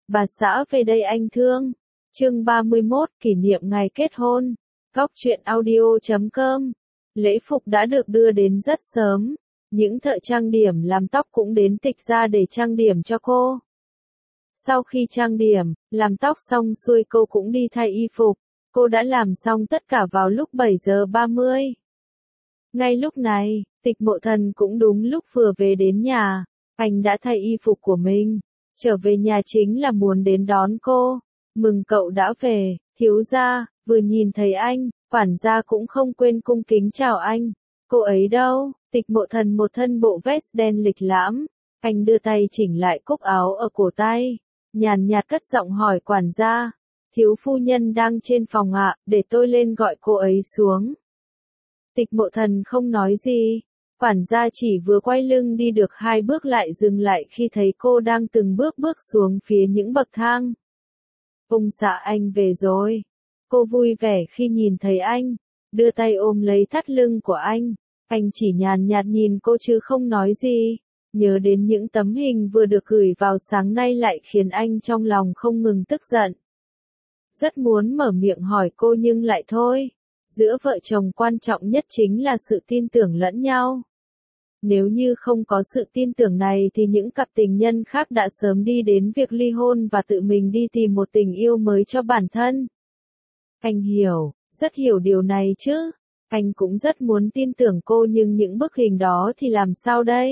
Bà xã về đây anh thương. Chương 31, kỷ niệm ngày kết hôn. Góc truyện audio.com. Lễ phục đã được đưa đến rất sớm. Những thợ trang điểm làm tóc cũng đến Tịch gia để trang điểm cho cô. Sau khi trang điểm, làm tóc xong xuôi cô cũng đi thay y phục. Cô đã làm xong tất cả vào lúc 7 giờ 30. Ngay lúc này, Tịch Mộ Thần cũng đúng lúc vừa về đến nhà. Anh đã thay y phục của mình. Trở về nhà chính là muốn đến đón cô. Mừng cậu đã về, thiếu gia. Vừa nhìn thấy anh, quản gia cũng không quên cung kính chào anh. Cô ấy đâu? Tịch Mộ Thần một thân bộ vest đen lịch lãm. Anh đưa tay chỉnh lại cúc áo ở cổ tay. Nhàn nhạt cất giọng hỏi quản gia. Thiếu phu nhân đang trên phòng ạ, để tôi lên gọi cô ấy xuống. Tịch Mộ Thần không nói gì. Quản gia chỉ vừa quay lưng đi được 2 bước lại dừng lại khi thấy cô đang từng bước bước xuống phía những bậc thang. Ông xã anh về rồi. Cô vui vẻ khi nhìn thấy anh, đưa tay ôm lấy thắt lưng của anh. Anh chỉ nhàn nhạt nhìn cô chứ không nói gì. Nhớ đến những tấm hình vừa được gửi vào sáng nay lại khiến anh trong lòng không ngừng tức giận. Rất muốn mở miệng hỏi cô nhưng lại thôi. Giữa vợ chồng quan trọng nhất chính là sự tin tưởng lẫn nhau. Nếu như không có sự tin tưởng này thì những cặp tình nhân khác đã sớm đi đến việc ly hôn và tự mình đi tìm một tình yêu mới cho bản thân. Anh hiểu, rất hiểu điều này chứ. Anh cũng rất muốn tin tưởng cô nhưng những bức hình đó thì làm sao đây?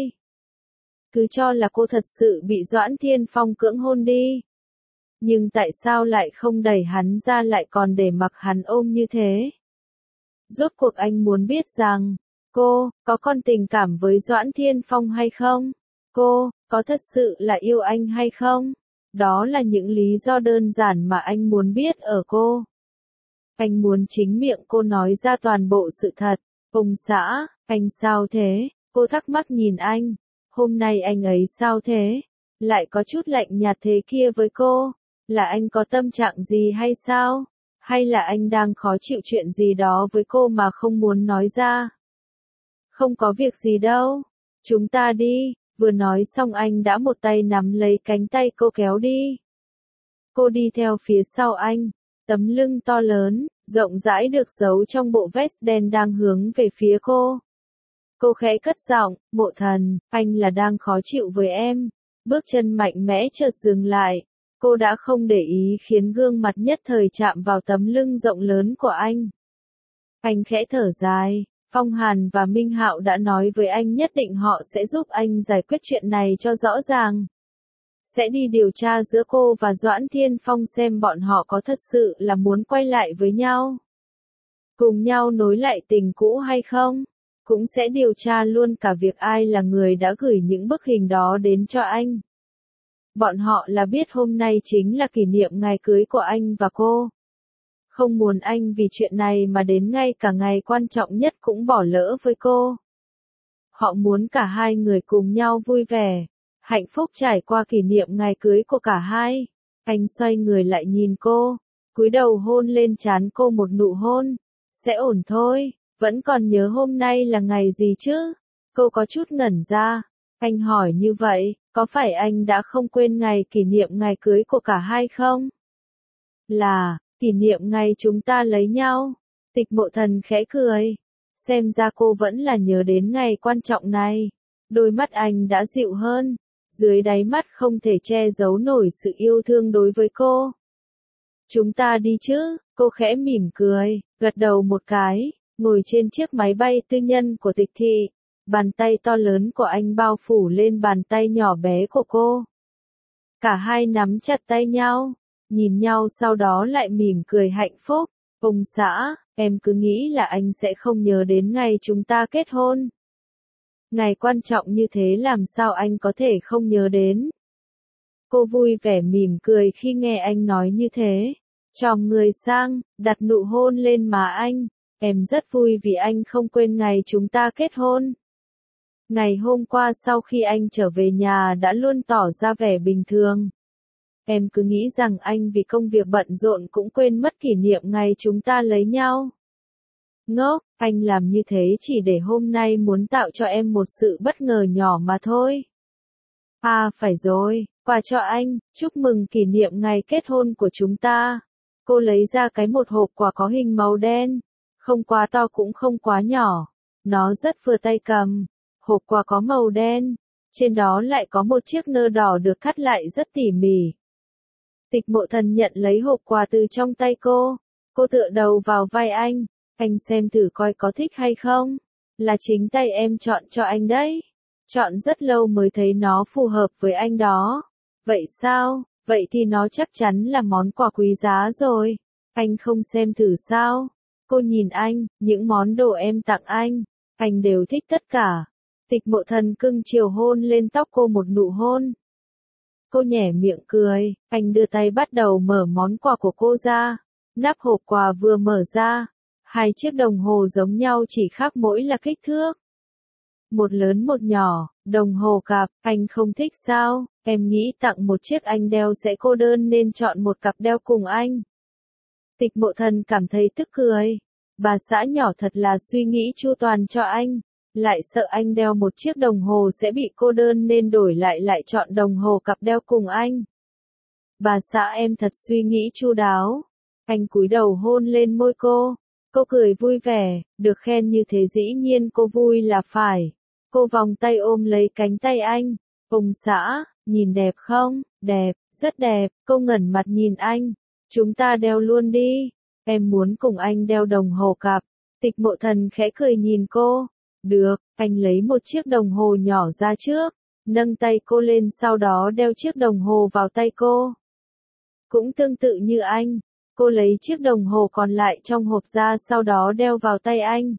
Cứ cho là cô thật sự bị Doãn Thiên Phong cưỡng hôn đi. Nhưng tại sao lại không đẩy hắn ra lại còn để mặc hắn ôm như thế? Rốt cuộc anh muốn biết rằng, cô, có còn tình cảm với Doãn Thiên Phong hay không? Cô, có thật sự là yêu anh hay không? Đó là những lý do đơn giản mà anh muốn biết ở cô. Anh muốn chính miệng cô nói ra toàn bộ sự thật. Ông xã, anh sao thế? Cô thắc mắc nhìn anh. Hôm nay anh ấy sao thế? Lại có chút lạnh nhạt thế kia với cô. Là anh có tâm trạng gì hay sao? Hay là anh đang khó chịu chuyện gì đó với cô mà không muốn nói ra? Không có việc gì đâu. Chúng ta đi. Vừa nói xong anh đã một tay nắm lấy cánh tay cô kéo đi. Cô đi theo phía sau anh. Tấm lưng to lớn, rộng rãi được giấu trong bộ vest đen đang hướng về phía cô. Cô khẽ cất giọng, Mộ Thần, anh là đang khó chịu với em. Bước chân mạnh mẽ chợt dừng lại. Cô đã không để ý khiến gương mặt nhất thời chạm vào tấm lưng rộng lớn của anh. Anh khẽ thở dài. Phong Hàn và Minh Hạo đã nói với anh nhất định họ sẽ giúp anh giải quyết chuyện này cho rõ ràng. Sẽ đi điều tra giữa cô và Doãn Thiên Phong xem bọn họ có thật sự là muốn quay lại với nhau. Cùng nhau nối lại tình cũ hay không. Cũng sẽ điều tra luôn cả việc ai là người đã gửi những bức hình đó đến cho anh. Bọn họ là biết hôm nay chính là kỷ niệm ngày cưới của anh và cô. Không muốn anh vì chuyện này mà đến ngay cả ngày quan trọng nhất cũng bỏ lỡ với cô. Họ muốn cả hai người cùng nhau vui vẻ, hạnh phúc trải qua kỷ niệm ngày cưới của cả hai. Anh xoay người lại nhìn cô, cúi đầu hôn lên trán cô một nụ hôn. Sẽ ổn thôi, vẫn còn nhớ hôm nay là ngày gì chứ? Cô có chút ngẩn ra. Anh hỏi như vậy, có phải anh đã không quên ngày kỷ niệm ngày cưới của cả hai không? Là, kỷ niệm ngày chúng ta lấy nhau. Tịch Mộ Thần khẽ cười. Xem ra cô vẫn là nhớ đến ngày quan trọng này. Đôi mắt anh đã dịu hơn. Dưới đáy mắt không thể che giấu nổi sự yêu thương đối với cô. Chúng ta đi chứ, cô khẽ mỉm cười, gật đầu một cái, ngồi trên chiếc máy bay tư nhân của Tịch thị. Bàn tay to lớn của anh bao phủ lên bàn tay nhỏ bé của cô. Cả hai nắm chặt tay nhau, nhìn nhau sau đó lại mỉm cười hạnh phúc. Ông xã, em cứ nghĩ là anh sẽ không nhớ đến ngày chúng ta kết hôn. Ngày quan trọng như thế làm sao anh có thể không nhớ đến. Cô vui vẻ mỉm cười khi nghe anh nói như thế. Chòm người sang, đặt nụ hôn lên má anh. Em rất vui vì anh không quên ngày chúng ta kết hôn. Ngày hôm qua sau khi anh trở về nhà đã luôn tỏ ra vẻ bình thường. Em cứ nghĩ rằng anh vì công việc bận rộn cũng quên mất kỷ niệm ngày chúng ta lấy nhau. Ngốc, anh làm như thế chỉ để hôm nay muốn tạo cho em một sự bất ngờ nhỏ mà thôi. À phải rồi, quà cho anh, chúc mừng kỷ niệm ngày kết hôn của chúng ta. Cô lấy ra một hộp quà có hình màu đen, không quá to cũng không quá nhỏ, nó rất vừa tay cầm. Hộp quà có màu đen, trên đó lại có một chiếc nơ đỏ được thắt lại rất tỉ mỉ. Tịch Mộ Thần nhận lấy hộp quà từ trong tay cô tựa đầu vào vai anh xem thử coi có thích hay không, là chính tay em chọn cho anh đấy. Chọn rất lâu mới thấy nó phù hợp với anh đó. Vậy sao, vậy thì nó chắc chắn là món quà quý giá rồi. Anh không xem thử sao? Cô nhìn anh, những món đồ em tặng anh đều thích tất cả. Tịch Mộ Thần cưng chiều hôn lên tóc cô một nụ hôn. Cô nhếch miệng cười, anh đưa tay bắt đầu mở món quà của cô ra. Nắp hộp quà vừa mở ra, hai chiếc đồng hồ giống nhau chỉ khác mỗi là kích thước. Một lớn một nhỏ, đồng hồ cặp, anh không thích sao, em nghĩ tặng một chiếc anh đeo sẽ cô đơn nên chọn một cặp đeo cùng anh. Tịch Mộ Thần cảm thấy tức cười, bà xã nhỏ thật là suy nghĩ chu toàn cho anh, lại sợ anh đeo một chiếc đồng hồ sẽ bị cô đơn nên đổi lại chọn đồng hồ cặp đeo cùng anh. Bà xã em thật suy nghĩ chu đáo. Anh cúi đầu hôn lên môi cô cười vui vẻ, được khen như thế dĩ nhiên cô vui là phải. Cô vòng tay ôm lấy cánh tay anh, ông xã, nhìn đẹp không? Đẹp, rất đẹp, cô ngẩng mặt nhìn anh, chúng ta đeo luôn đi, em muốn cùng anh đeo đồng hồ cặp. Tịch Mộ Thần khẽ cười nhìn cô, được, anh lấy một chiếc đồng hồ nhỏ ra trước, nâng tay cô lên sau đó đeo chiếc đồng hồ vào tay cô. Cũng tương tự như anh, cô lấy chiếc đồng hồ còn lại trong hộp ra sau đó đeo vào tay anh.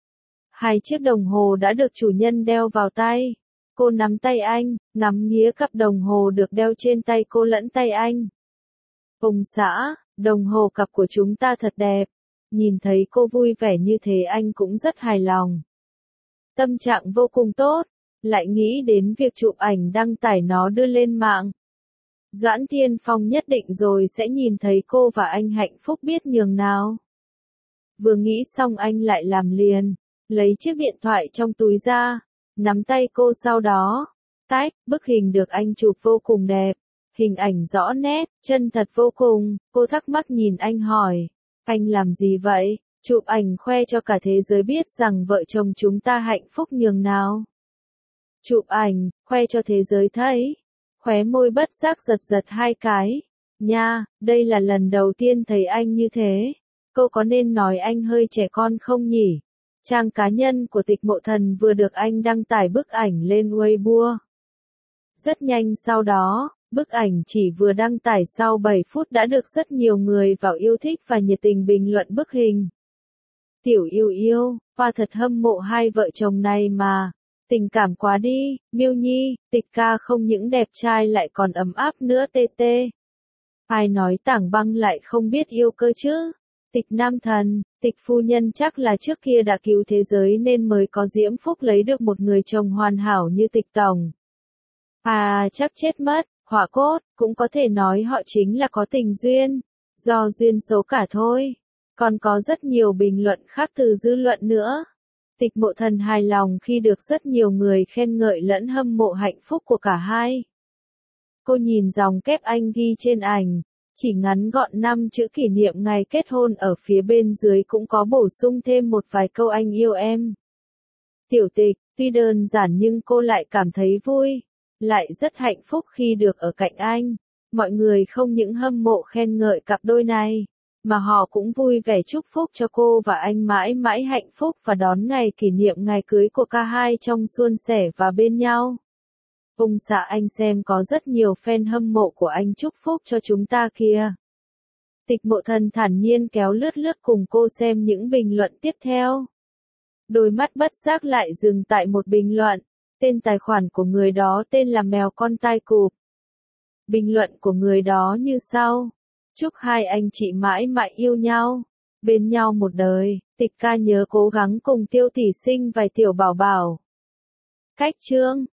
Hai chiếc đồng hồ đã được chủ nhân đeo vào tay. Cô nắm tay anh, ngắm nghía cặp đồng hồ được đeo trên tay cô lẫn tay anh. Ông xã, đồng hồ cặp của chúng ta thật đẹp. Nhìn thấy cô vui vẻ như thế anh cũng rất hài lòng. Tâm trạng vô cùng tốt, lại nghĩ đến việc chụp ảnh đăng tải nó đưa lên mạng. Doãn Thiên Phong nhất định rồi sẽ nhìn thấy cô và anh hạnh phúc biết nhường nào. Vừa nghĩ xong anh lại làm liền, lấy chiếc điện thoại trong túi ra, nắm tay cô sau đó. Bức hình được anh chụp vô cùng đẹp, hình ảnh rõ nét, chân thật vô cùng. Cô thắc mắc nhìn anh hỏi, anh làm gì vậy? Chụp ảnh khoe cho cả thế giới biết rằng vợ chồng chúng ta hạnh phúc nhường nào. Chụp ảnh, khoe cho thế giới thấy. Khóe môi bất giác giật hai cái. Nha, đây là lần đầu tiên thấy anh như thế. Cô có nên nói anh hơi trẻ con không nhỉ? Trang cá nhân của Tịch Mộ Thần vừa được anh đăng tải bức ảnh lên Weibo. Rất nhanh sau đó, bức ảnh chỉ vừa đăng tải sau 7 phút đã được rất nhiều người vào yêu thích và nhiệt tình bình luận bức hình. Tiểu yêu, hoa thật hâm mộ hai vợ chồng này mà. Tình cảm quá đi, Miêu Nhi, Tịch ca không những đẹp trai lại còn ấm áp nữa tê. Ai nói Tảng Băng lại không biết yêu cơ chứ? Tịch nam thần, Tịch phu nhân chắc là trước kia đã cứu thế giới nên mới có diễm phúc lấy được một người chồng hoàn hảo như Tịch tổng. Chắc chết mất, họa cốt, cũng có thể nói họ chính là có tình duyên, do duyên số cả thôi. Còn có rất nhiều bình luận khác từ dư luận nữa. Tịch Mộ Thần hài lòng khi được rất nhiều người khen ngợi lẫn hâm mộ hạnh phúc của cả hai. Cô nhìn dòng kép anh ghi trên ảnh, chỉ ngắn gọn 5 chữ kỷ niệm ngày kết hôn ở phía bên dưới cũng có bổ sung thêm một vài câu anh yêu em. Tiểu Tịch, tuy đơn giản nhưng cô lại cảm thấy vui, lại rất hạnh phúc khi được ở cạnh anh. Mọi người không những hâm mộ khen ngợi cặp đôi này, mà họ cũng vui vẻ chúc phúc cho cô và anh mãi mãi hạnh phúc và đón ngày kỷ niệm ngày cưới của cả hai trong suôn sẻ và bên nhau. Ông xã anh xem có rất nhiều fan hâm mộ của anh chúc phúc cho chúng ta kìa. Tịch Mộ Thần thản nhiên kéo lướt cùng cô xem những bình luận tiếp theo. Đôi mắt bất giác lại dừng tại một bình luận, tên tài khoản của người đó tên là Mèo Con Tai Cụp. Bình luận của người đó như sau. Chúc hai anh chị mãi mãi yêu nhau, bên nhau một đời, Tịch ca nhớ cố gắng cùng Tiêu tỷ sinh vài tiểu bảo bảo. Cách chương